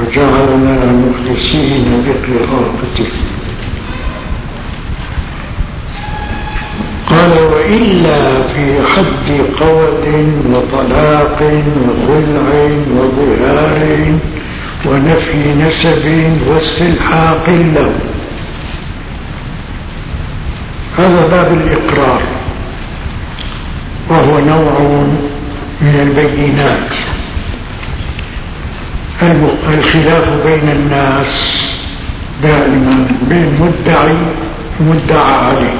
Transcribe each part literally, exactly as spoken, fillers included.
وجعلنا مخلصين بقراءته. قال: وإلا في حد قود وطلاق وخلع وظهار ونفي نسب واستلحاق له. هذا باب الإقرار، وهو نوع من البينات. الخلاف بين الناس دائما بين مدعي ومدعى عليه.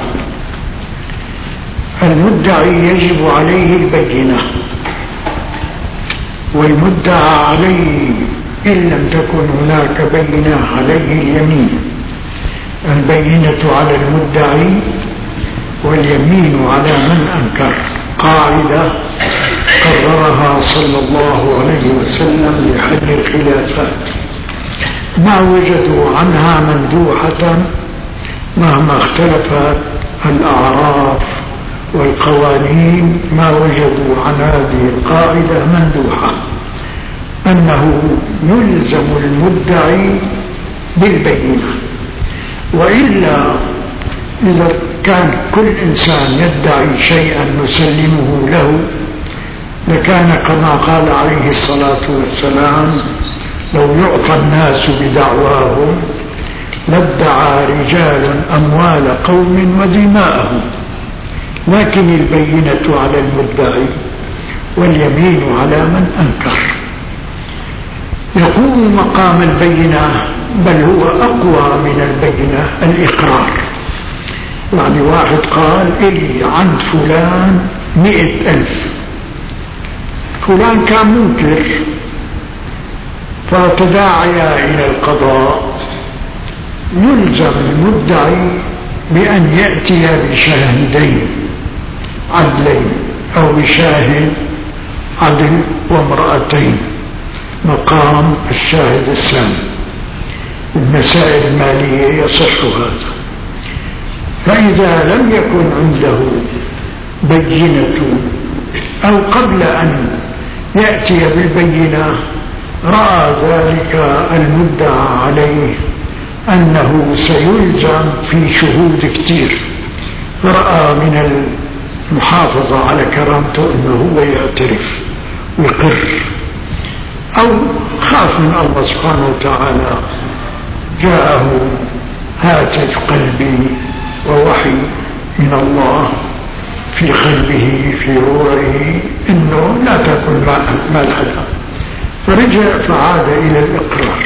المدعي يجب عليه البينة، والمدعى عليه إن لم تكن هناك بينة عليه اليمين. البينة على المدعي واليمين على من أنكر، قاعدة قررها صلى الله عليه وسلم لحل الخلافات. ما وجدوا عنها مندوحة مهما اختلفت الأعراف والقوانين، ما وجدوا عن هذه القاعدة مندوحة، أنه يلزم المدعي بالبينة. وإلا إذا كان كل إنسان يدعي شيئا نسلمه له لكان كما قال عليه الصلاة والسلام: لو يعطى الناس بدعواهم لادعى رجال أموال قوم ودماءهم. لكن البينة على المدعي واليمين على من أنكر. يقوم مقام البينة، بل هو أقوى من البينة، الإقرار. يعني واحد قال: إلي عن فلان مئة ألف، فلان كان منكر، فتداعيا إلى القضاء، يلزم المدعي بأن يأتي بشاهدين عدلين أو بشاهد عدل وامرأتين مقام الشاهد الثاني. المسائل المالية يصح هذا. فإذا لم يكن عنده بينة أو قبل أن يأتي بالبينة رأى ذلك المدعى عليه أنه سيلزم في شهود كتير، فرأى من المحافظة على كرامته أنه هو يعترف ويقر، أو خاف من الله سبحانه وتعالى، جاءه هاتف قلبي ووحي من الله في قلبه في روعه إنه لا تأكل مال حدا، فرجع فعاد إلى الإقرار.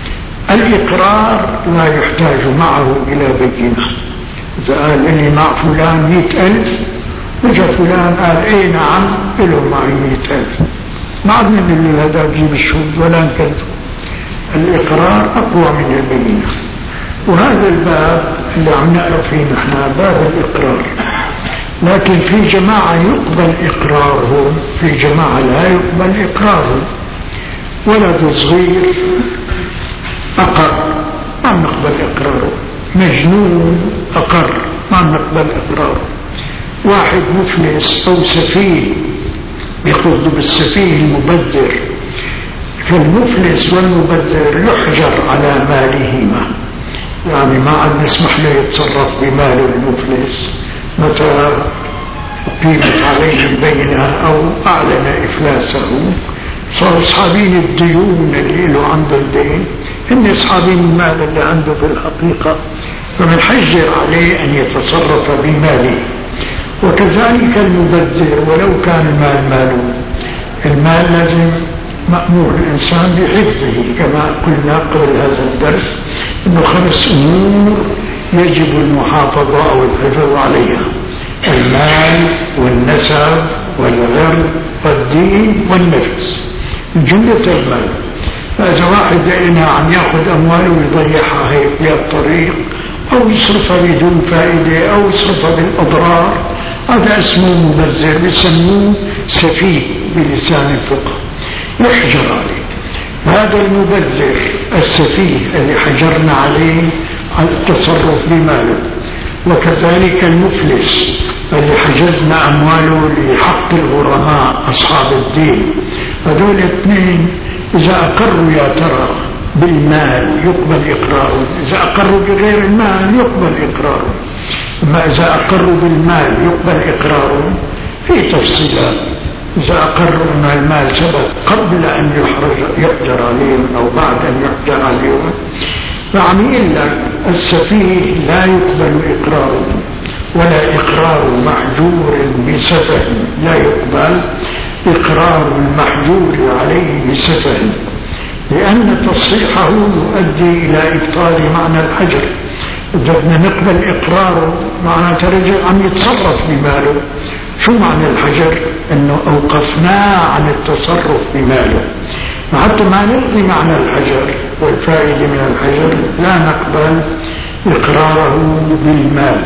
الإقرار لا يحتاج معه إلى بينة. إذا قال إني مع فلان مئة ألف، وجاء فلان قال إيه نعم له معي مئة ألف، ما عاد من اللي هذا جيب الشهود ولا نكذب. الإقرار أقوى من البينة. وهذا الباب اللي عم نقرأ فيه نحن باب الإقرار. لكن في جماعة يقبل إقرارهم، في جماعة لا يقبل إقرارهم. ولد صغير أقر ما نقبل إقراره، مجنون أقر ما نقبل إقراره، واحد مفلس أو سفيه يأخذ بالسفيه المبذر، فالمفلس والمبذر يحجر على مالهما، يعني ما عاد نسمح له يتصرف بمال المفلس متى قيمت عليه البينة أو أعلن إفلاسه. صار أصحابين الديون اللي له عنده الدين إن أصحابين المال اللي عنده في الحقيقة، فمن حجر عليه أن يتصرف بماله. وكذلك المبذر ولو كان المال ماله، المال لازم مأمور الإنسان بحفظه، كما قلنا قبل هذا الدرس إنه خمس أمور يجب المحافظة أو الحفظ عليها: المال والنسب والعرض والدين والنفس، جملة المال. فإذا واحد لقينا عم يأخذ أمواله ويضيعها هيك بالطريق أو يصرفها بدون فائدة أو يصرفها بالأضرار، هذا اسمه مبذر، بيسموه سفيه بلسان الفقه، يحجر عليه. هذا المبذر السفيه اللي حجرنا عليه على التصرف بماله. وكذلك المفلس اللي حجزنا أمواله لحق الغرماء أصحاب الدين. هذول الاثنين إذا أقروا يا ترى بالمال يقبل إقراره، إذا أقروا بغير المال يقبل إقراره، أما إذا أقروا بالمال يقبل إقراره. في تفصيلات، إذا أقروا أن المال سبب قبل أن يحجر عليهم أو بعد أن يحجر عليهم، يعني إلا السفيه لا يقبل إقراره، ولا إقرار محجور بسفه لا يقبل إقرار المحجور عليه بسفه، لأن تصحيحه يؤدي إلى إبطال معنى الحجر. إذا بدنا نقبل إقراره معنى رجل عم يتصرف بماله. شو معنى الحجر؟ أنه أوقفناه عن التصرف بماله، حتى ما نلغي معنى الحجر والفائدة من الحجر لا نقبل إقراره بالمال.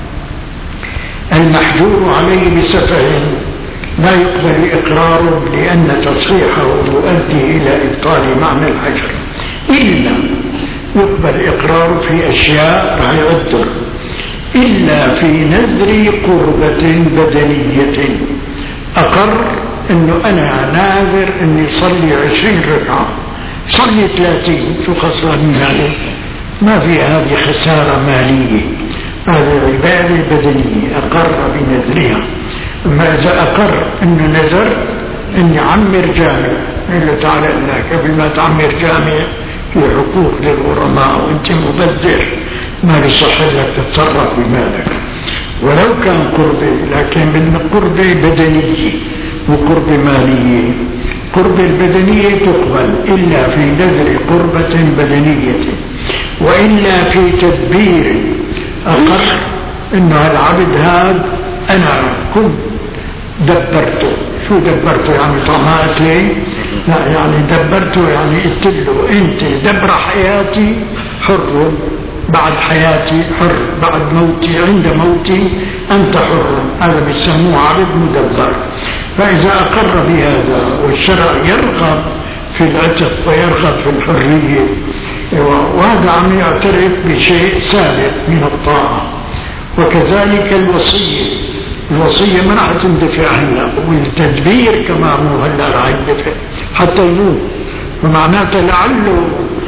المحجور عليه بسفه لا يقبل إقراره، لأن تصحيحه يؤدي إلى إبطال معنى الحجر، إلا يقبل إقراره في أشياء رح يعذر، إلا في نذر قربة بدنية. أقر أنه أنا ناذر أني صلي عشرين ركعة، صلي ثلاثين، شو خسران من هذا؟ ما في هذه خسارة مالية، هذه عبادة بدنية أقر بنذرها. أما إذا أقر أنه نذر أني عمر جامع، قال تعالى إلا قبل ما تعمر جامع في حقوق للغرماء وأنت مبذر ما بيصح لك تتصرف بمالك، ولو كان قربة، لكن من قربة بدنية وقربة مالية. قربة البدنية تقبل إلا في نذر قربة بدنية، وإلا في تدبير أقر إنه العبد هذا أنا كنت دبرته. شو دبرته؟ يعني طمعت لي؟ لا، يعني دبرته يعني قلت له أنت دبر حياتي حر، بعد حياتي حر، بعد موتي عند موتي أنت حر. هذا بيسموه عبد مدبر. فإذا أقر بهذا والشرع يرغب في العتق ويرغب في الحرية، وهذا عم يعترف بشيء سابق من الطاعة. وكذلك الوصية، الوصية ما راح تندفع هلا، والتدبير كمان مو هلا راح يندفع حتى يموت، ومعناته لعله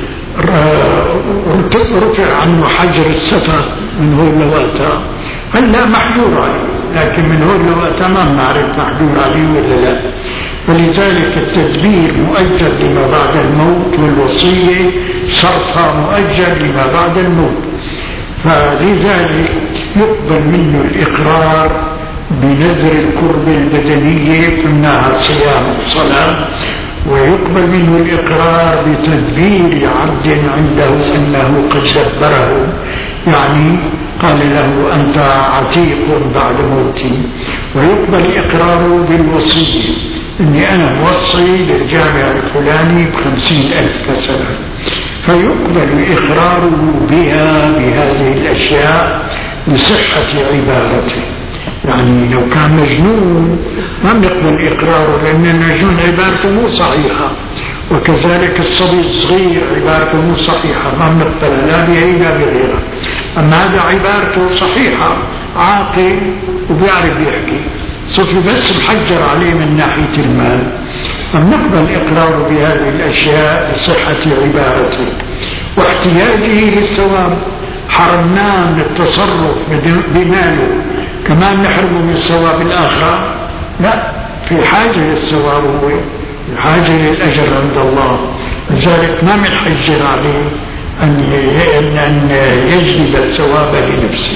رفع عنه حجر السفر من هو لوقتها، هلا محجور عليه، لكن من هو لوقتها ما بنعرف محجور عليه ولا لا. ولذلك التدبير مؤجل لما بعد الموت، والوصية صرفها مؤجل لما بعد الموت. فلذلك يقبل منه الإقرار بنذر القرب البدنية، قلناها صيام وصلاة، ويقبل منه الإقرار بتدبير عبد عنده أنه قد دبره، يعني قال له أنت عتيق بعد موتي. ويقبل إقراره بالوصية، إني أنا موصي للجامع الفلاني بخمسين ألف مثلا، فيقبل إقراره بها بهذه الأشياء لصحة عبارته. يعني لو كان مجنون ما بنقبل إقراره، لأن المجنون عبارته مو صحيحة، وكذلك الصبي الصغير عبارته مو صحيحة، ما بنقبلها لا بهي لا بغيرها. أما هذا عبارته صحيحة، عاقل وبيعرف يحكي، صفي بس محجر عليه من ناحية المال، فبنقبل إقراره بهذه الأشياء لصحة عبارته واحتياجه للثواب. حرمناه من التصرف بماله، كمان نحرمه من ثواب الآخرة؟ لا، في حاجة للثواب، هو في حاجة للأجر عند الله، لذلك ما بنحجر عليه أن يجلب الثواب لنفسه.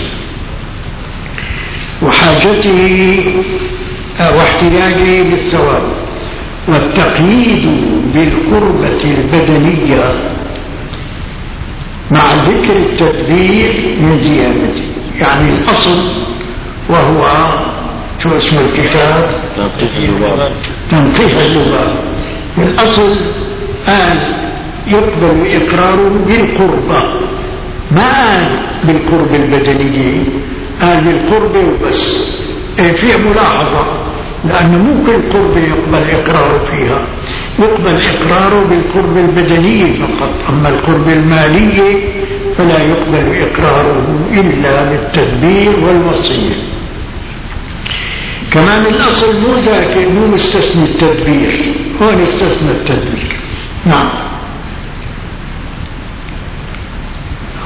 وحاجته واحتياجه للثواب. والتقييد بالقربة البدنية مع ذكر التدبير من زيادته، يعني الأصل وهو شو اسم الكتاب؟ تنقيح اللباب. تنقيح اللباب. الأصل قال يقبل إقراره بالقربة، ما قال بالقرب البدنية، قال بالقربة وبس. ايه فيه ملاحظة، لأنه مو كل قربة يقبل إقراره فيها، يقبل إقراره بالقرب البدنية فقط، أما القرب المالية فلا يقبل إقراره إلا بالتدبير والوصية. كمان الأصل مو ذاك، مو مستثني التدبير، هون استثنى التدبير. نعم.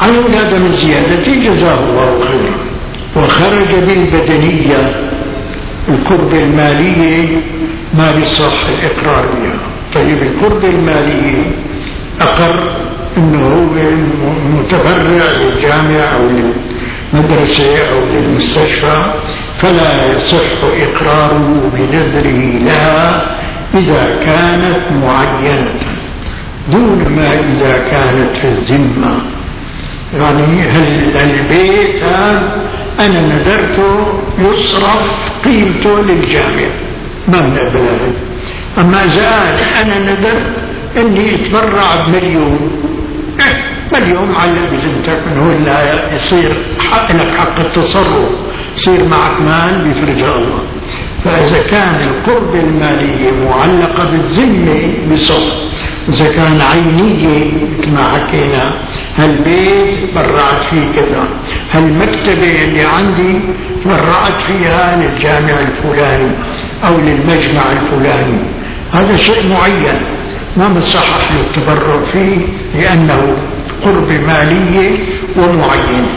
عن هذا من زيادة جزاه الله خيرا. وخرج بالبدنية القرب المالي ما بصح الإقرار بها. طيب القرب المالي أقر أنه هو متبرع للجامعة أو للمدرسة أو للمستشفى، فلا يصح إقراره بنذره لها إذا كانت معينة دون ما إذا كانت في الذمة. يعني هل البيت أنا نذرته يصرف قيمته للجامعة ما بنقبلها. أما إذا أنا نذرت أني أتبرع بمليون، مليون على بزنتك أنه لا يصير حق لك حق التصرف، يصير معك مال بيفرجها الله. فإذا كان القرب المالية معلقة بالذمة بصف، إذا كان عينية كما حكينا، هالبيت برعت فيه كذا، هالمكتبة اللي عندي برعت فيها للجامع الفلاني أو للمجمع الفلاني، هذا شيء معين ما مصحح للتبرع فيه لأنه قرب مالية ومعين،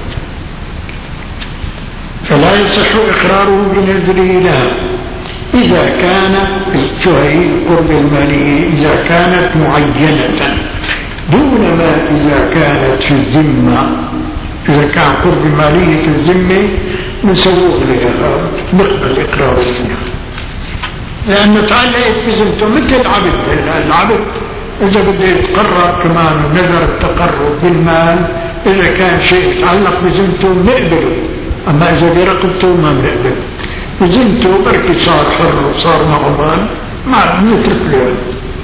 فلا يصح إقراره بنذره لها إذا كان الشهي قرب المالية إذا كانت معينة دون ما إذا كانت في الذمة. إذا كان قرب مالية في الذمة نسوغ لها نقبل إقراره فيها لأنه تعلقت بذمته مثل العبد. العبد إذا بده يتقرب كمان نذر التقرب بالمال إذا كان شيء يتعلق بذمته نقبله، أما إذا برقبته ما بنقبل. بذمته بركي صار حر وصار معه مال ما بنترك له.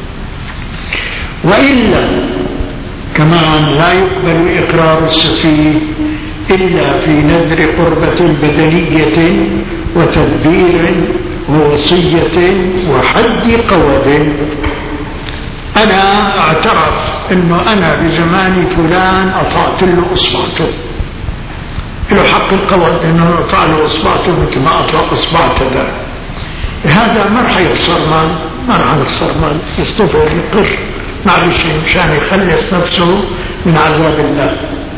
وإلا كمان لا يقبل إقرار السفيه إلا في نذر قربة بدنية وتدبير ووصية وحد قوض. أنا اعترف أنه أنا بزماني فلان أطعت له إصبعته، له حق القوض أنه أطع له إصبعته مثل ما أطلع إصبعته ذا. هذا ما رح يخسر مال، ما رح يخسر مال، يستفر يقر معلش مشان يخلص نفسه من عذاب الله.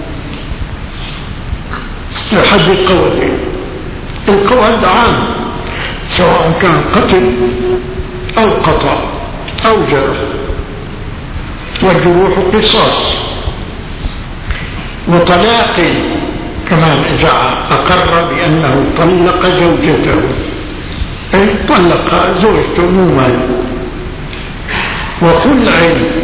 لحد القوض، القوض عام سواء كان قتل أو قطع أو جرح، والجروح قصاص. وطلاق كمان إذا أقر بأنه طلق زوجته، أي طلق زوجته مو مال. وخلع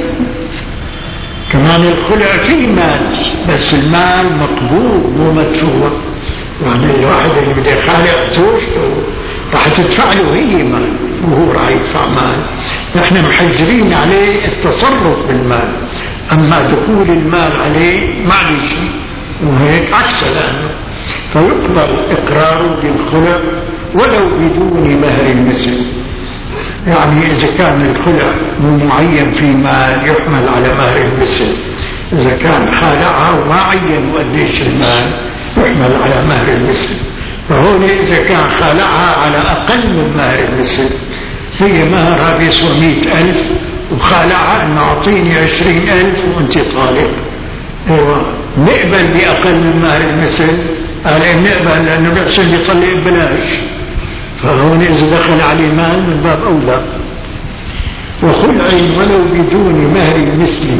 كمان الخلع فيه مال بس المال مطلوب مو مدفوع. يعني الواحد اللي بده يخالع زوجته راح تدفع له هي مال وهو راح يدفع مال، نحن محجرين عليه التصرف بالمال، أما دخول المال عليه معلش وهيك عكس لأنه. فيقبل إقراره بالخلع ولو بدون مهر المثل. يعني إذا كان الخلع مو معين في مال يحمل على مهر المثل، إذا كان خالعها وما عين قديش المال يحمل على مهر المثل. فهون إذا كان خالعها على أقل من مهر المثل، هي مهرها بيسوى مئة ألف وخالعها أن أعطيني عشرين ألف وأنت طالب، ايوه نقبل بأقل من مهر المثل. قال إيه نقبل لأنه بيحسن يطلق ببلاش، فهون إذا دخل عليه مال من باب أولى. وخلع ولو بدون مهر المثل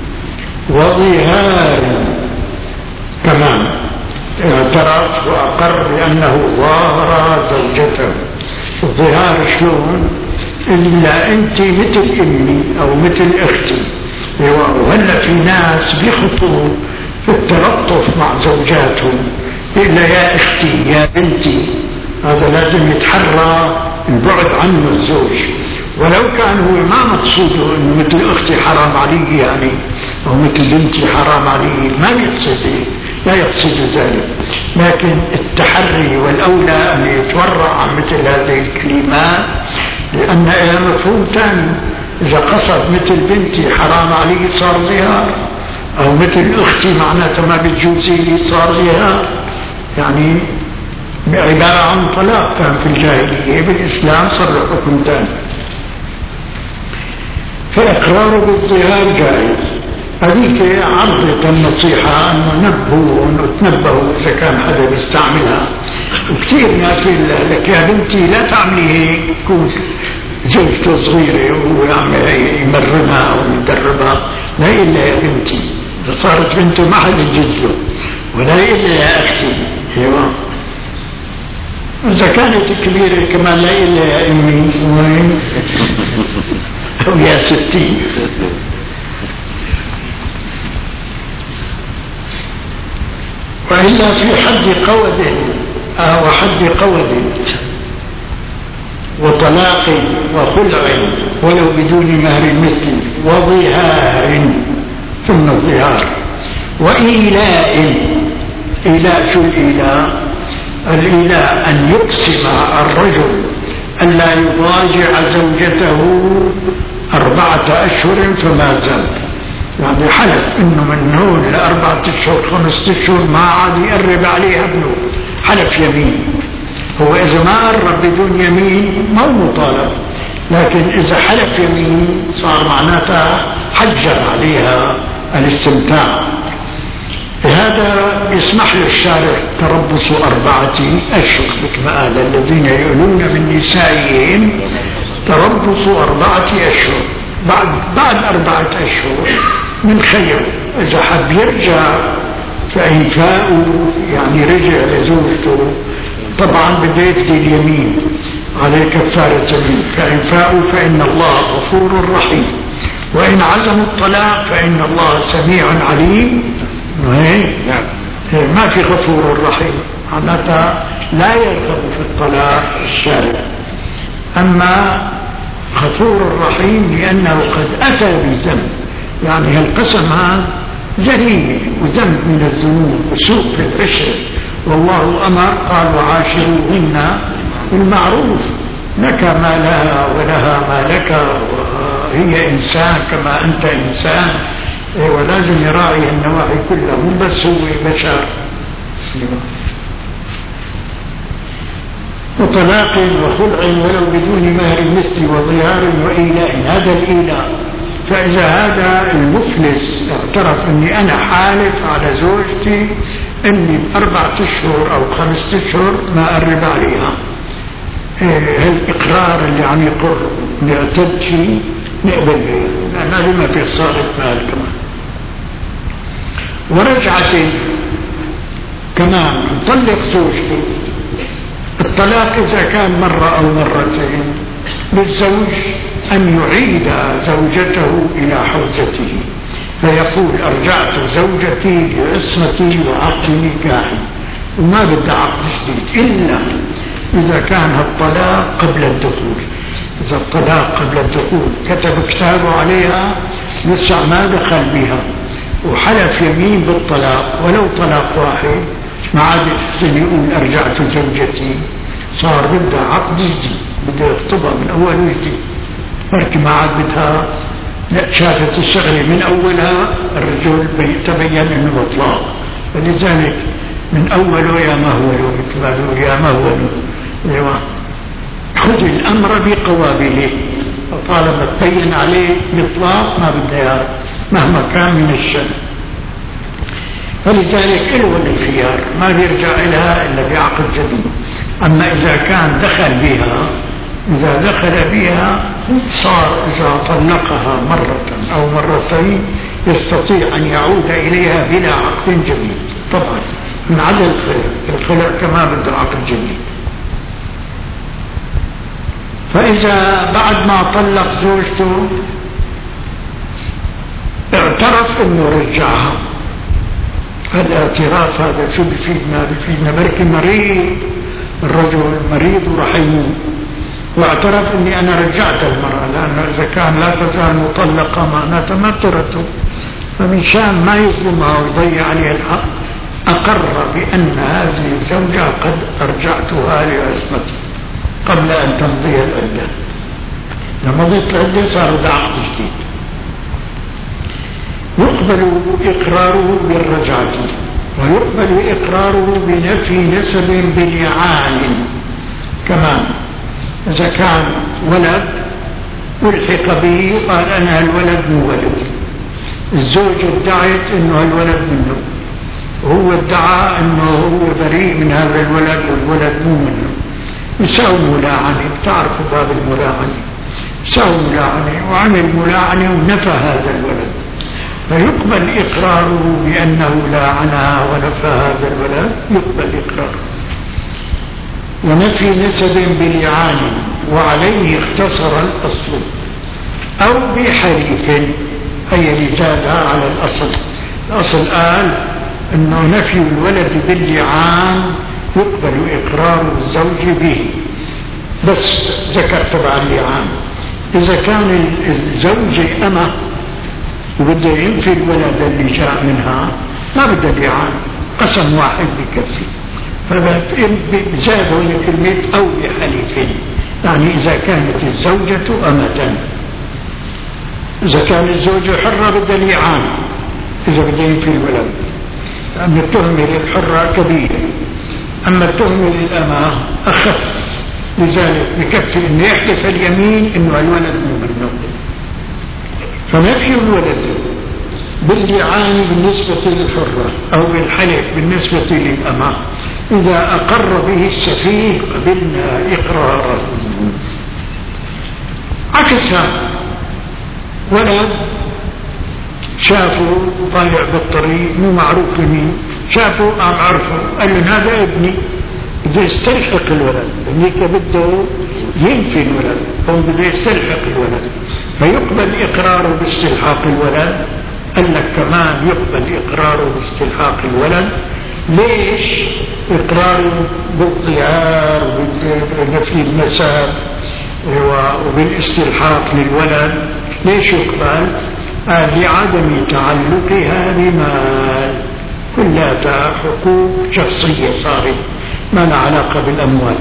وظهار كمان اعترف وأقر بأنه ظاهر زوجته. الظهار شلون؟ إلا أنت مثل أمي أو مثل أختي. وهلا في ناس بيخطوا في التلطف مع زوجاتهم، إلا يا أختي يا بنتي، هذا لازم يتحرى البعد عنه الزوج. ولو كان هو ما مقصوده انه مثل اختي حرام علي يعني او مثل بنتي حرام علي، ما يقصد لا يقصد ذلك، لكن التحري والاولى ان يتورع عن مثل هذه الكلمات لان لها مفهوم ثاني. اذا قصد مثل بنتي حرام علي صار ظهار، او مثل اختي معناتها ما بتجوزي لي صار ظهار، يعني عبارة عن طلاق كان في الجاهلية، بالإسلام صار حكم ثاني. فإقراره بالظهار جائز هذيك عرضت النصيحة أنه نبهوا وأنه تنبهوا إذا كان حدا بيستعملها. وكثير ناس بيقول لك يا بنتي لا تعملي هيك، تكون زوجته صغيرة وهو يمرنها أو يدربها، لا إلا يا بنتي، إذا صارت بنته ما حد يجوز له، ولا إلا يا أختي. أيوة، إذا كانت كبيرة كمان لا إلا يا أمي أو يا ستي. وإلا في حد قود آه وحد قود وطلاق وخلع ولو بدون مهر مثل وظهار، ثم الظهار وإيلاء. إيلاء شو الإيلاء؟ الإيلاء أن يقسم الرجل أن لا يضاجع زوجته أربعة أشهر فما زال، يعني حلف إنه من هون لأربعة أشهر خمسة أشهر ما عاد يقرب عليها ابنه، حلف يمين. هو إذا ما قرب بدون يمين ما هو مطالب، لكن إذا حلف يمين صار معناتها حجر عليها الاستمتاع. هذا يسمح للشارع تربص أربعة أشهر، كما قال الذين يؤلون من نسائهم تربص أربعة أشهر، بعد بعد أربعة أشهر من خير. إذا حب يرجع فإنفاء يعني رجع لزوجته، طبعا بده يفدي اليمين عليه كفارة يمين، فإنفاء فإن الله غفور رحيم، وإن عزموا الطلاق فإن الله سميع عليم. نعم، ما في غفور رحيم، معناتها لا يرغب في الطلاق الشارع. أما غفور رحيم لأنه قد أتى بذنب، يعني هالقسم هذا جريمة وذنب من الذنوب وسوء في العشرة، والله أمر قال وعاشروهن بالمعروف، لك ما لها ولها ما لك، وهي إنسان كما أنت إنسان، ولازم يراعي النواحي كلها، مو بس هو بشر. وطلاق وخلع ولو بدون مهر مثل وظهار وإيلاء. هذا الإيلاء، فإذا هذا المفلس اعترف أني أنا حالف على زوجتي أني بأربعة أشهر أو خمسة أشهر ما أقرب عليها، هالإقرار اللي عم يقر نعتد فيه نقبل به، لأن هذا ما في صارت مال كمان. ورجعت كمان طلق زوجته. الطلاق إذا كان مرة أو مرتين للزوج أن يعيد زوجته إلى حوزته، فيقول أرجعت زوجتي لعصمتي وعقد نكاحي، وما بدي عقد جديد إلا إذا كان الطلاق قبل الدخول. إذا الطلاق قبل الدخول كتب كتابه عليها لسه ما دخل بها وحلف يمين بالطلاق ولو طلاق واحد، ما عاد يحسن يقول أرجعت زوجتي، صار بدها عقد جديد، بدها يخطبها من أول وجديد، بركي ما عاد بدها، لا شافت الشغلة من أولها الرجل تبين أنه إطلاق. فلذلك من أوله يا مهوله، مثل ما يقول يا مهوله، خذ الأمر بقوابله، وطالما تبين عليه الإطلاق ما بدها يعرف مهما كان من الشر. فلذلك إلوه الخيار، ما بيرجع إلها إلا بعقد جديد. أما إذا كان دخل بها، إذا دخل بها صار إذا طلقها مرة أو مرتين يستطيع أن يعود إليها بلا عقد جديد، طبعا من عدم الخلع. الخلع كما بده عقد جديد. فإذا بعد ما طلق زوجته اعترف انه رجعها، الاعتراف هذا شو بفيدنا؟ بفيدنا بركي مريض، الرجل مريض وراح يموت، واعترف اني انا رجعت المرأة، لانه اذا كان لا تزال مطلقة معناتها ما ترته، فمن شان ما يظلمها ويضيع عليها الحق اقر بان هذه الزوجة قد ارجعتها لعصمتي قبل ان تمضي العدة. لما مضيت العدة صار ده عقد جديد. يقبل إقراره بالرجعة، ويقبل إقراره بنفي نسب بلعان كمان. إذا كان ولد ألحق به قال أنا الولد مو ولدي، الزوجة ادعت انه الولد منه، وهو ادعى انه هو بريء من هذا الولد والولد مو منه، يساوي ملاعنة. بتعرفوا باب الملاعنة، يساوي ملاعنة وعمل ملاعنة ونفى هذا الولد، فيقبل إقراره بأنه لاعنها ونفى هذا الولد، يقبل إقراره. ونفي نسب بلعان وعليه اختصر الأصل أو بحريف، أي لزادها على الأصل. الأصل قال أنه نفي الولد باللعان يقبل إقرار الزوج به، بس ذكر طبعا اللعان. إذا كان الزوج أمه وبده ينفي الولد اللي جاء منها ما بده لعان، قسم واحد بكفي. فزاد هنا كلمة أو بحليف، يعني إذا كانت الزوجة أمة. إذا كان الزوج حرة بده لعان إذا بده ينفي الولد، لأن التهمة للحرة كبيرة، أما التهمة للأمة أخف، لذلك بكفي أن يحلف اليمين أنه الولد مو منه. فنفي الولد باللعان بالنسبة للحرة أو بالحلف بالنسبة للأمة إذا أقر به السفيه قبلنا إقراره. عكسها، ولد شافوا طالع بالطريق مو معروف لمين، شافوا عم عرفوا قال له هذا ابني، بده يستلحق الولد، هنيك بده ينفي الولد أو بده يستلحق الولد، فيقبل إقراره باستلحاق الولد. قال لك كمان يقبل إقراره باستلحاق الولد. ليش؟ إقراره بالضيار وبنفي النسب وبالاستلحاق للولد. ليش يقبل؟ آه لعدم تعلقها بمال، كلها حقوق شخصية صارت ما لها علاقة بالأموال،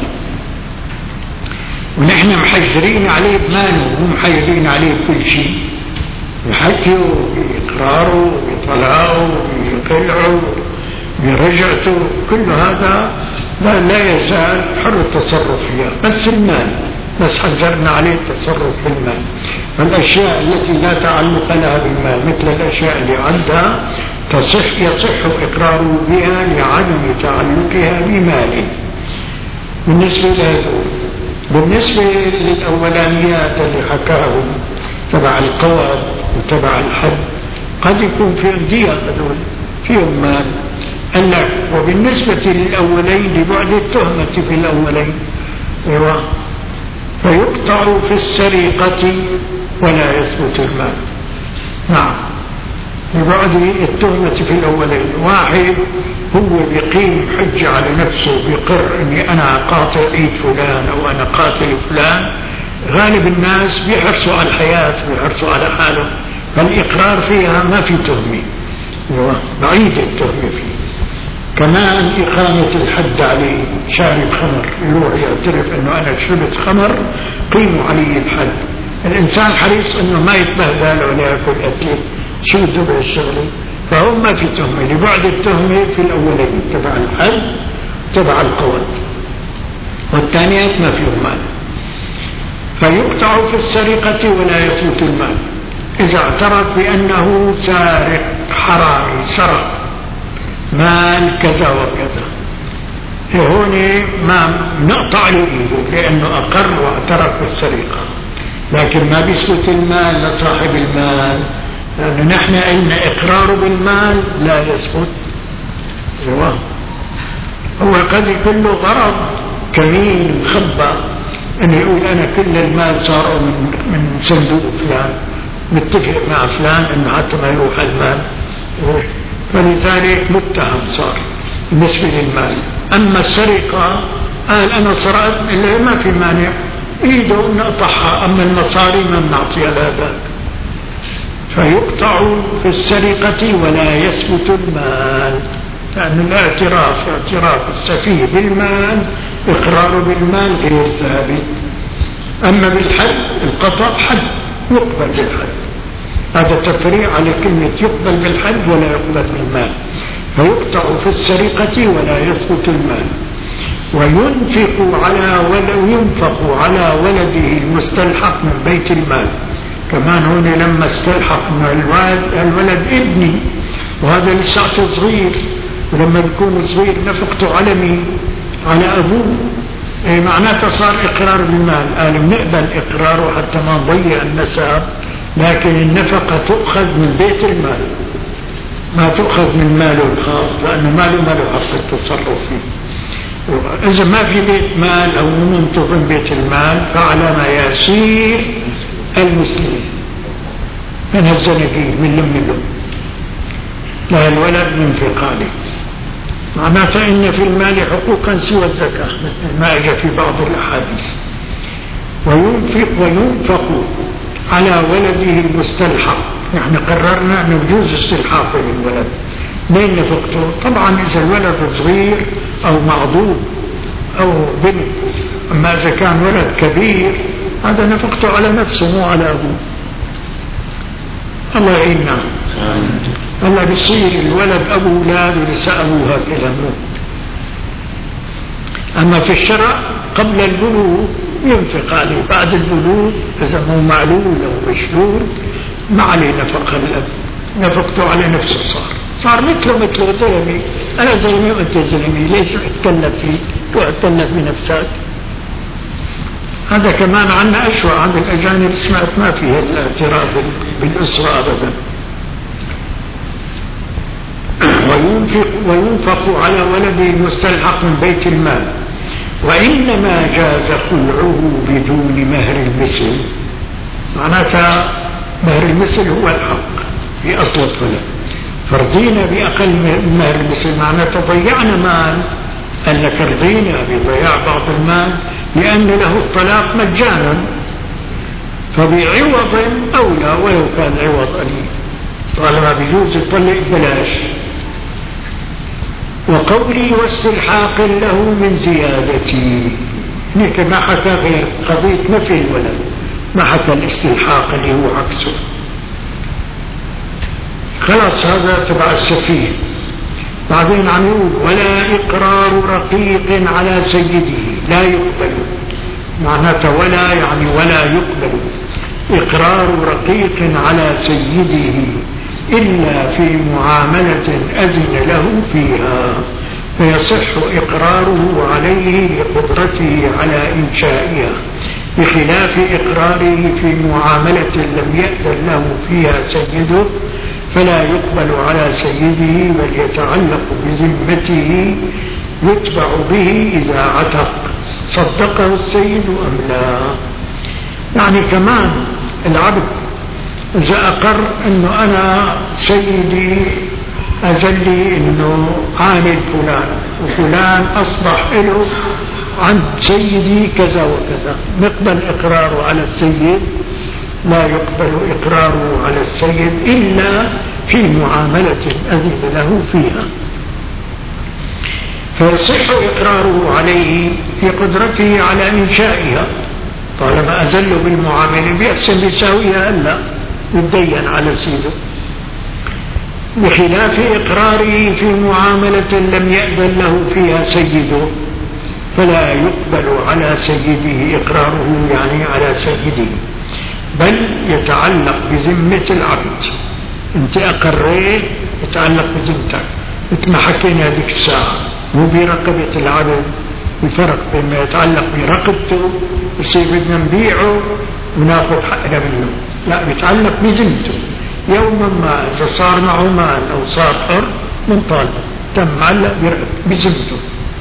ونحن محجرين عليه بماله وهم محجرين عليه بكل شيء، بحكيه بإقراره بطلاقه بقلعه برجعته، كل هذا لا, لا يزال حر التصرف فيها، بس المال بس حجرنا عليه التصرف في المال. فالأشياء التي لا تعلق لها بالمال مثل الأشياء اللي عندها تصح يصح إقراره بها لعدم تعلقها بماله. بالنسبة له بالنسبة للأولانيات اللي حكاهم تبع القواد وتبع الحد قد يكون في أندية هذول فيهم مال. قال لك وبالنسبة للأولين لبعد التهمة في الأولين ايوه فيقطع في السرقة ولا يثبت المال. نعم، لبعد التهمة في الأولين، واحد هو بيقيم حجة على نفسه بيقر اني انا قاتل ايد فلان او انا قاتل فلان، غالب الناس بيحرصوا على الحياة بيحرصوا على حاله، فالإقرار فيها ما في تهمة، بعيد التهمة فيه. كمان إقامة الحد عليه، شارب خمر يروح يعترف انه انا شربت خمر قيموا عليه الحد. الانسان حريص انه ما يتبهدل ولا ياكل اكل، شو بده بهالشغله؟ فهو ما في تهمه، لبعد التهمه في الاولين تبع الحد تبع القواد، والثانيات ما فيهم مال. فيقطع في السرقة ولا يثبت المال إذا اعترف بأنه سارق حرامي سرق مال كذا وكذا، هون ما نقطع له ايده لأنه أقر واعترف بالسرقة، لكن ما بيثبت المال لصاحب المال، لأنه نحن قلنا إقراره بالمال لا يثبت. هو قد يكون له غرض كمين مخبى أن يقول أنا كل المال صار من, من صندوق فلان، متفق مع فلان أنه حتى ما يروح المال، فلذلك متهم صار بالنسبة للمال. أما السرقة قال أنا سرقت اللي ما في مانع إيده نقطعها، أما المصاري ما بنعطيها لهذاك. فيقطع في السرقة ولا يثبت المال، لأن الاعتراف اعتراف السفيه بالمال إقرار بالمال غير ثابت. أما بالحد القطع حد يقبل بالحد، هذا تفريع على كلمة يقبل بالحد ولا يقبل بالمال. فيقطع في السرقة ولا يثبت المال. وينفق على ولد ينفق على ولده المستلحق من بيت المال، كمان هون لما استلحق انه الولد, الولد ابني وهذا لساته صغير، ولما يكون صغير نفقته على مين؟ على ابوه. إيه معناته صار اقرار بالمال. قال بنقبل اقراره حتى ما نضيع النسب، لكن النفقه تؤخذ من بيت المال، ما تؤخذ من ماله الخاص، لانه ماله ما له حق التصرف فيه. إذا ما في بيت مال أو منتظم بيت المال فعلى ما يسير المسلمين من هالزنقين من لم لم لا الولد ينفق عليه. معناته إن في المال حقوقا سوى الزكاة مثل ما أجى في بعض الأحاديث. وينفق وينفق على ولده المستلحق. نحن قررنا أنه يجوز استلحاقه للولد. مين نفقته؟ طبعا إذا الولد صغير أو معضوب أو بنت. أما إذا كان ولد كبير هذا نفقته على نفسه مو على أبوه. الله يعيننا. الله بيصير الولد أبو أولاد ولسه أبوه هكذا. أما في الشرع قبل البلوغ ينفق عليه، بعد البلوغ إذا مو معلول أو مشلول ما عليه نفقة الأب، نفقته على نفسه. صار صار مثله مثله زلمي. أنا زلمي وأنت زلمي، ليش أتكلف فيك وأتكلف بنفسك؟ هذا كمان عنا أشوى عند الأجانب، سمعت ما فيه الاعتراف بالأسرة أبدا. وينفق, وينفق على ولده المستلحق من بيت المال. وإنما جاز خلعه بدون مهر المثل. معناتها مهر المثل هو الحق في أصل الطلاق، فرضينا بأقل مهر المثل معناتها ضيعنا مال. قال لك رضينا بضياع بعض المال لأن له الطلاق مجانا، فبعوض أولى ولو كان عوض قليل، طالما بيجوز يطلق بلاش. وقولي واستلحاق له من زيادتي، هيك ما حكى غير قضية نفي الولد، ما حكى الاستلحاق اللي هو عكسه. خلاص هذا تبع السفيه. بعدين عم يقول ولا إقرار رقيق على سيده لا يقبل. معناته ولا يعني ولا يقبل إقرار رقيق على سيده إلا في معاملة أذن له فيها، فيصح إقراره عليه لقدرته على إنشائها، بخلاف إقراره في معاملة لم يأذن له فيها سيده فلا يقبل على سيده بل يتعلق بذمته يتبع به إذا عتق صدقه السيد أم لا. يعني كمان العبد إذا أقر أنه أنا سيدي أجلي أنه عامل فلان وفلان أصبح له عند سيدي كذا وكذا، نقبل إقراره على السيد؟ لا يقبل إقراره على السيد إلا في معاملة أذن له فيها، فيصح إقراره عليه في قدرته على إنشائها طالما أزله بالمعاملة بيحسن يساويها ألا يتدين على سيده، بخلاف إقراره في معاملة لم يأذن له فيها سيده فلا يقبل على سيده إقراره يعني على سيده، بل يتعلق بذمة العبد. انت أقريت يتعلق بذمتك مثل ما حكينا هذيك الساعة، مو برقبة العبد. الفرق بين ما يتعلق برقبته يصير بدنا نبيعه وناخذ حقنا منه، لا بيتعلق بذمته. يوما ما إذا صار معه مال أو صار حر من طالب تم معلق بذمته.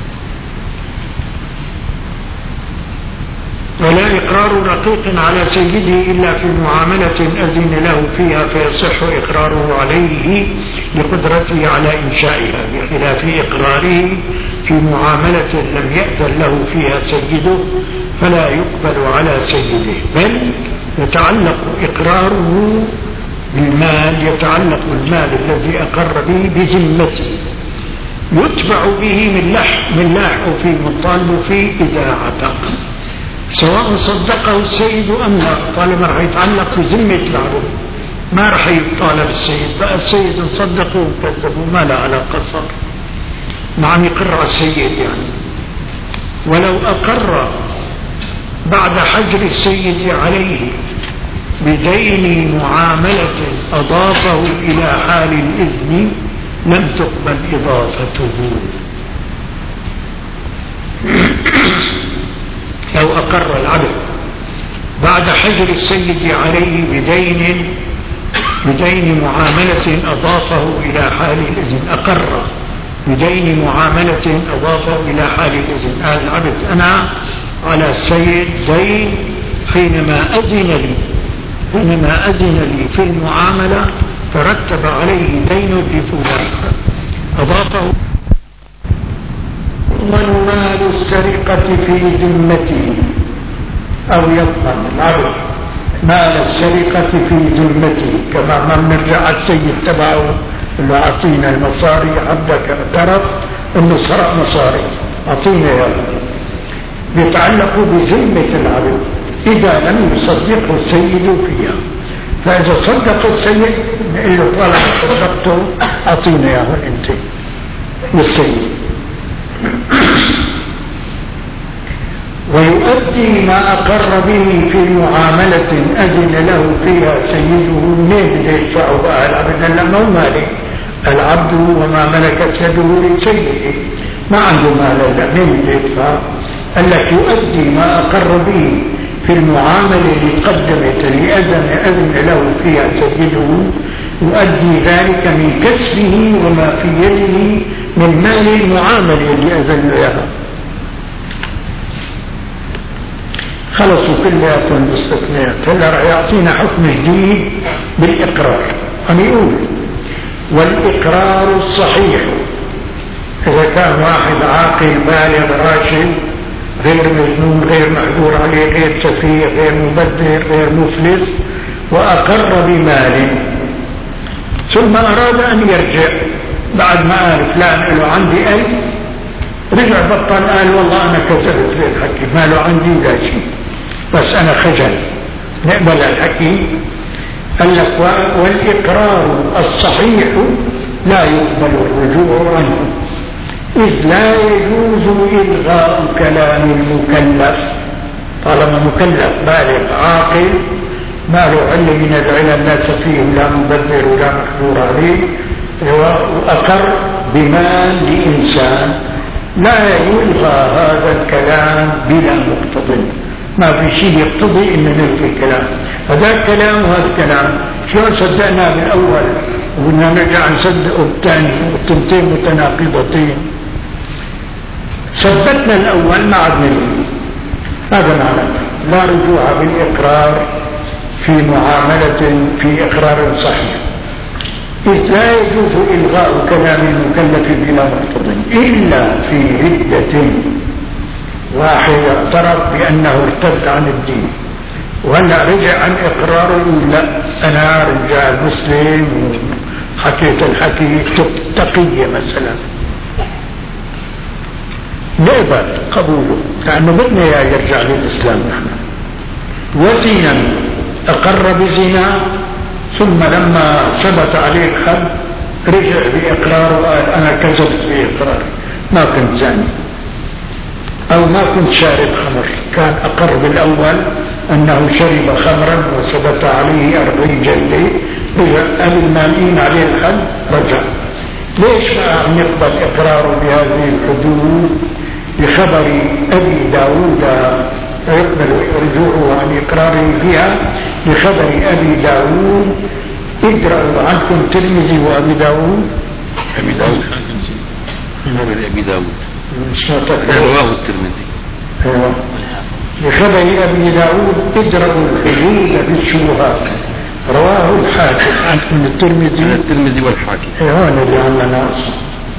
ولا إقرار رقيق على سيده إلا في معاملة أذن له فيها فيصح إقراره عليه لقدرته على إنشائها، بخلاف إقراره في معاملة لم يأذن له فيها سيده فلا يقبل على سيده، بل يتعلق إقراره بالمال يتعلق بالمال الذي أقر به بذمته يتبع به من لحق من لاحق فيه مطالب فيه إذا عتق، سواء صدقه السيد أم لا، طالما راح يتعلق بذمة العبد ما راح يطالب السيد. بقى السيد صدقه وكذبه ما لا علاقة صار، نعم يقر على السيد يعني. ولو أقر بعد حجر السيد عليه بدين معاملة أضافه إلى حال الإذن لم تقبل إضافته. لو أقر العبد بعد حجر السيد عليه بدين بدين معاملة أضافه إلى حال الإذن، أقر بدين معاملة أضافه إلى حال الإذن، قال العبد أنا على السيد دين حينما أذن لي حينما أذن لي في المعاملة ترتب عليه دين لفلان أضافه. يضمن مال السرقة في ذمته، أو يضمن العبد مال السرقة في ذمته، كما ما بنرجع السيد تبعه اللي أعطينا المصاري، عبدك اعترف انه سرق مصاري أعطينا يا بيتعلق بذمة العبد إذا لم يصدقه السيد فيها. فإذا صدق السيد نقول له طالما صدقته أعطينا يا أنت والسيد. ويؤدي ما أقر به في معاملة أذن له فيها سيده، منين بده يدفعه بقى العبد؟ لأنه مالي العبد وما ملكت يده لسيده، ما عنده مال، منين بده يدفع؟ قال لك يؤدي ما أقر به في المعاملة اللي قدمت لأذن أذن له فيها سيده، يؤدي ذلك من كسبه وما في يده من مال المعاملة اللي أذن لها. خلصوا كلياتهم باستثناءات. هلا رح يعطينا حكم جديد بالإقرار. أنا يقول والإقرار الصحيح إذا كان واحد عاقل بالغ راشد غير مجنون غير محظور عليه غير سفيه غير مبذر غير مفلس وأقر بمال ثم أراد أن يرجع بعد ما قال فلان له عندي ألف، رجع بطل قال والله أنا كذبت للحكي ما له عندي لا شيء بس أنا خجل، نقبل الحكي؟ قال لك والإقرار الصحيح لا يقبل الرجوع عنه، إذ لا يجوز إلغاء كلام المكلف طالما مكلف بالغ عاقل ما له علم من العلم لا سفيه لا مبذر ولا محظور عليه، وأقر بمال لإنسان لا يلغى هذا الكلام بلا مقتضى، ما في شيء يقتضي ان نلغي الكلام، هذا الكلام وهذا الكلام شو صدقنا بالاول وقلنا نرجع نصدقه بالثاني والتنتين متناقضتين، ثبتنا الاول ما عاد نلغي. هذا معنى لا رجوع بالاقرار في معامله في اقرار صحيح، إذ لا يجوز إلغاء كلام المكلف بلا مقتضى إلا في ردة، واحد اعترف بأنه ارتد عن الدين وهلا رجع عن إقراره، لا أنا رجال مسلم وحكيت الحكي تقية مثلا، نقبل قبوله لأنه بدنا يرجع للإسلام نحن. وزنا أقر بزنا ثم لما ثبت عليه الحد رجع بإقراره وقال أنا كذبت بإقراري ما كنت زاني أو ما كنت شارب خمر، كان أقر بالأول أنه شرب خمرا وثبت عليه أربعين جلدة، رجع قال المالين عليه الحد رجع. ليش ما نقبل إقراره بهذه الحدود؟ بخبر أبي داود يقبل رجوعه عن إقراره فيها بخبر أبي داود. اقرأوا عنكم ترمذي وأبي داود أبي داود خبر أبي داود رواه الترمذي. أيوة بخبر أبي داود اقرأوا الحدود بالشبهات رواه الحاكم عنكم الترمذي الترمذي والحاكم. أيوة اللي عندنا أصلا.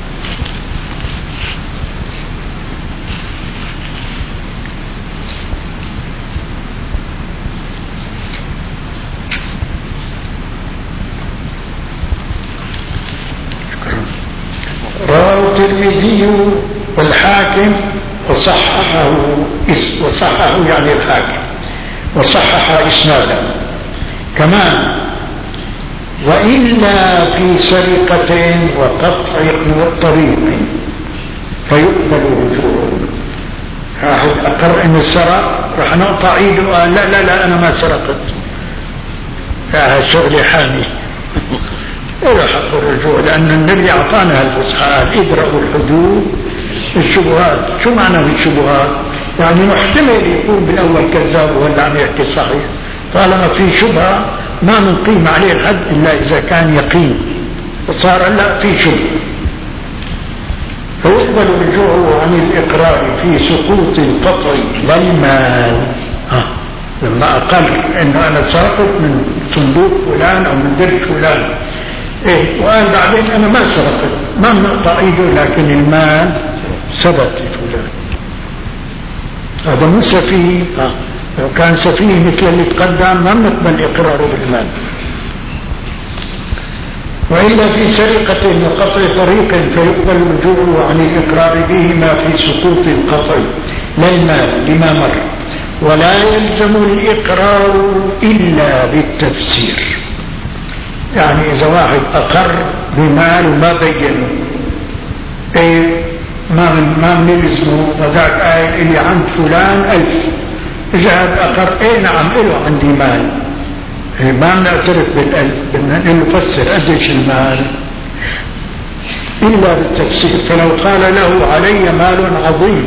رواه الترمذي والحاكم وصححه وصححه يعني الحاكم وصحح إسناده كمان. وإلا في سرقة وقطع طريق فيقبل رجوعه. واحد أقر إن السرق راح نقطع إيده وقال لا لا لا أنا ما سرقت، شغل حامي له حق الرجوع، لأن النبي أعطانا الفسحة ادرأوا الحدود الشبهات. شو معنى بالشبهات؟ يعني محتمل يكون بالأول كذاب ولا عم يحكي صحيح، طالما في شبهة ما نقيم عليه الحد إلا إذا كان يقين، صار لا في شبهة. فيقبل رجوعه عن الإقرار في سقوط القطع للمال. ها لما أقر إنه أنا ساقط من صندوق فلان أو من درج فلان، إيه وقال بعدين أنا ما سرقت، ما نقطع إيده، لكن المال ثبت لفلان، هذا مو سفيه. لو كان سفيه مثل اللي تقدم ما نقبل إقراره بالمال. وإلا في سرقة وقطع طريق فيقبل رجوعه عن الإقرار بهما في سقوط القطع لا المال لما مر، ولا يلزم الإقرار إلا بالتفسير. يعني إذا واحد أقر بمال وما بينه، إيه ما من ما بنلزمه، وذاك قال اللي عند فلان ألف، إذا أقر إيه نعم إله عندي مال، إيه ما بنعترف بالألف، بدنا نفسر قديش المال إلا بالتفسير. فلو قال له علي مال عظيم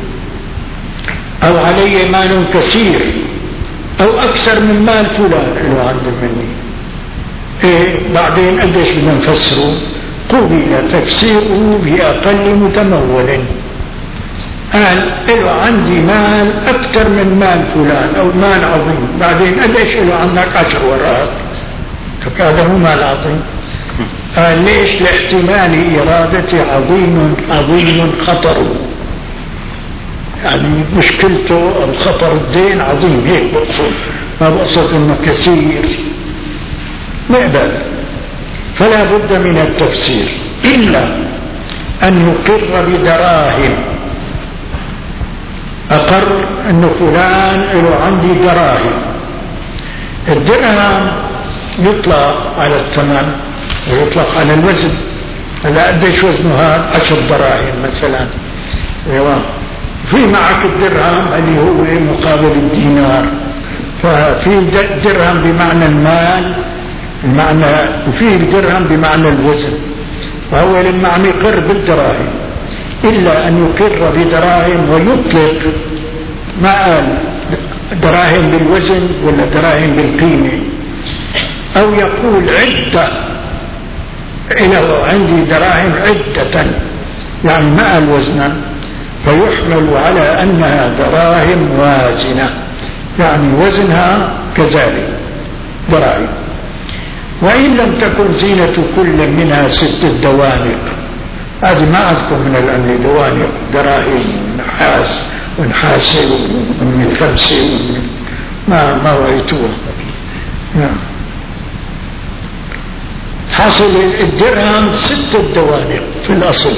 أو علي مال كثير أو أكثر من مال فلان إله عنده مني، إيه بعدين قديش بدنا نفسره؟ قبل تفسيره بأقل متمول. قال له عندي مال أكثر من مال فلان أو مال عظيم، بعدين قديش له عندك عشر ورقات، فهذا هو مال عظيم. قال ليش؟ لاحتمال إرادة عظيم عظيم خطر، يعني مشكلته أو خطر الدين عظيم، هيك بقصد، ما بقصد إنه كثير، نقبل. فلا بد من التفسير إلا أن يقر بدراهم. أقر أنه فلان له عندي دراهم، الدرهم يطلق على الثمن ويطلق على الوزن. هلا قديش وزنه هذا؟ عشر دراهم مثلا. ايوه في معك الدرهم اللي هو مقابل الدينار، ففي درهم بمعنى المال المعنى، وفيه الدرهم بمعنى الوزن، وهو لما عم يقر بالدراهم. إلا أن يقر بدراهم ويطلق، ما قال دراهم بالوزن ولا دراهم بالقيمة، أو يقول عدة، إنه عندي دراهم عدة، يعني ما قال وزنا، فيحمل على أنها دراهم وازنة، يعني وزنها كذلك دراهم. وإن لم تكن زينة كل منها ست دوانق، هذه ما أذكر من الأمن، دوانق دراهم نحاس ونحاسة ومن خمسة ما ما رأيتوها. نعم حاصل الدرهم ستة دوانق في الأصل.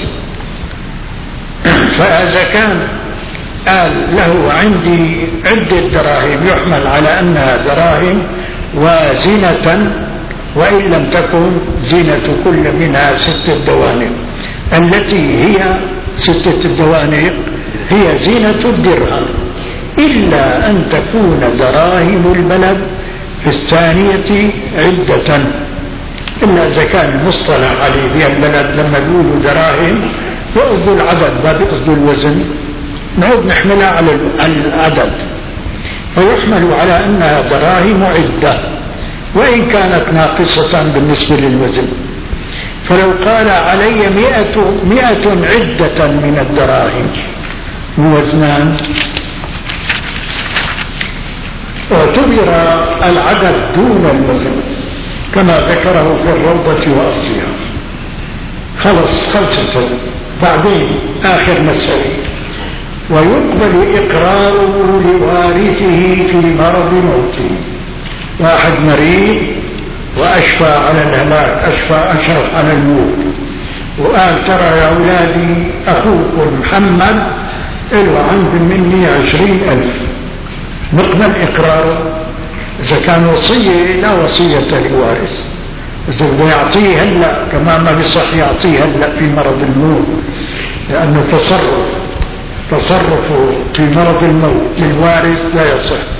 فإذا كان قال له عندي عدة دراهم يحمل على أنها دراهم وزينة، وإن لم تكن زينة كل منها ستة دوانق، التي هي ستة الدوانق هي زينة الدرهم، إلا أن تكون دراهم البلد في الثانية عدة، إلا إذا كان المصطلح عليه بها البلد لما يقولوا دراهم يقصدوا العدد ما بيقصدوا الوزن، نعود نحملها على العدد، فيحمل على أنها دراهم عدة وإن كانت ناقصة بالنسبة للوزن. فلو قال علي مئة, مئة عدة من الدراهم وزنان، اعتبر العدد دون الوزن كما ذكره في الروضة وأصلها. خلص خلصت. بعدين آخر مسألة، ويقبل إقراره لوارثه في مرض موته. واحد مريض وأشفى على الهلاك، أشفى أشرف على الموت، وقال ترى يا أولادي أخوكم محمد له عند مني عشرين ألف، نقبل إقراره. إذا كان وصية لا وصية لوارث، إذا بده يعطيه هلا كمان ما بيصح يعطيه هلا في مرض الموت، لأنه تصرف تصرفه في مرض الموت للوارث لا يصح.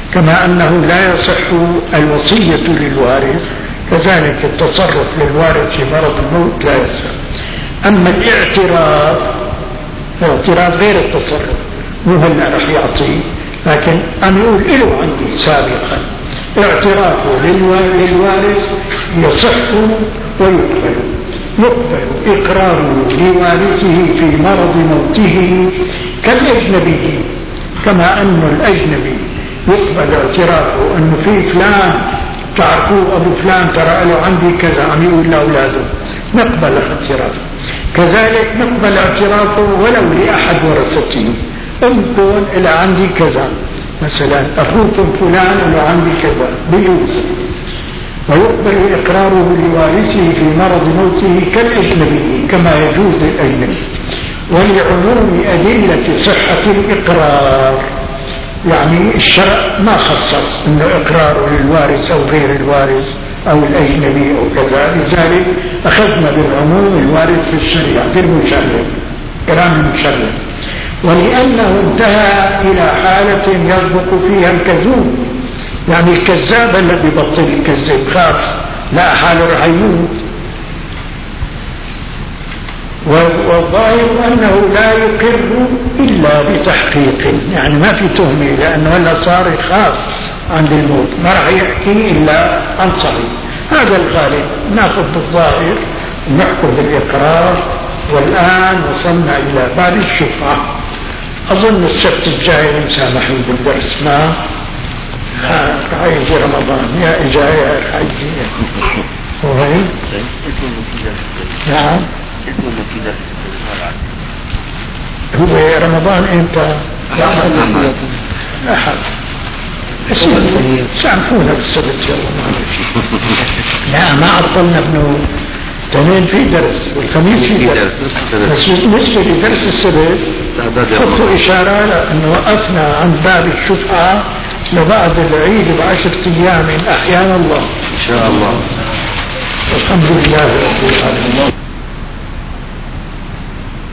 كما أنه لا يصح الوصية للوارث كذلك التصرف للوارث في مرض الموت لا يصح. أما الاعتراف الاعتراف غير التصرف، مو هلا رح يعطيه، لكن أنا يقول له عندي سابقا اعترافه للوارث يصح ويقبل. يقبل إقراره لوارثه في مرض موته كالأجنبي، كما أن الأجنبي يقبل اعترافه أنه في فلان تعرفوه أبو فلان ترى له عندي كذا، عم يقول لأولاده، نقبل اعترافه. كذلك نقبل اعترافه ولو لأحد ورثته، أمكن إلى عندي كذا، مثلا أخوكم فلان له عندي كذا بيجوز. ويقبل إقراره لوارثه في مرض موته كالأجنبي كما يجوز للأجنبي، ولعموم أدلة صحة الإقرار. يعني الشرع ما خصص انه اقراره للوارث او غير الوارث او الاجنبي او كذا، لذلك اخذنا بالعموم الوارث في الشريعه في المشرع، كلام المشرع. ولانه انتهى الى حاله يصدق فيها الكذوب، يعني الكذاب الذي بطل الكذب خاف لا حاله رح يموت. والظاهر أنه لا يقر إلا بتحقيق، يعني ما في تهمة، لأنه هلا صار يخاف عند الموت، ما راح يحكي إلا عن صحيح. هذا الغالب، ناخذ بالظاهر ونحكم بالإقرار. والآن وصلنا إلى باب الشفعة. أظن السبت الجاي مسامحين بالدرس، ما حيجي رمضان يا إجاي يا حيجي وهي نعم. هو رمضان امتى؟ احد. سامحونا بالسبت يلا معلش. لا ما عطلنا ابنه تنين في درس والخميس في درس، بس بالنسبه لدرس السبت حطوا اشاره انه وقفنا عند باب الشفعه لبعد العيد بعشرة ايام احيانا الله ان شاء الله. الحمد لله رب العالمين.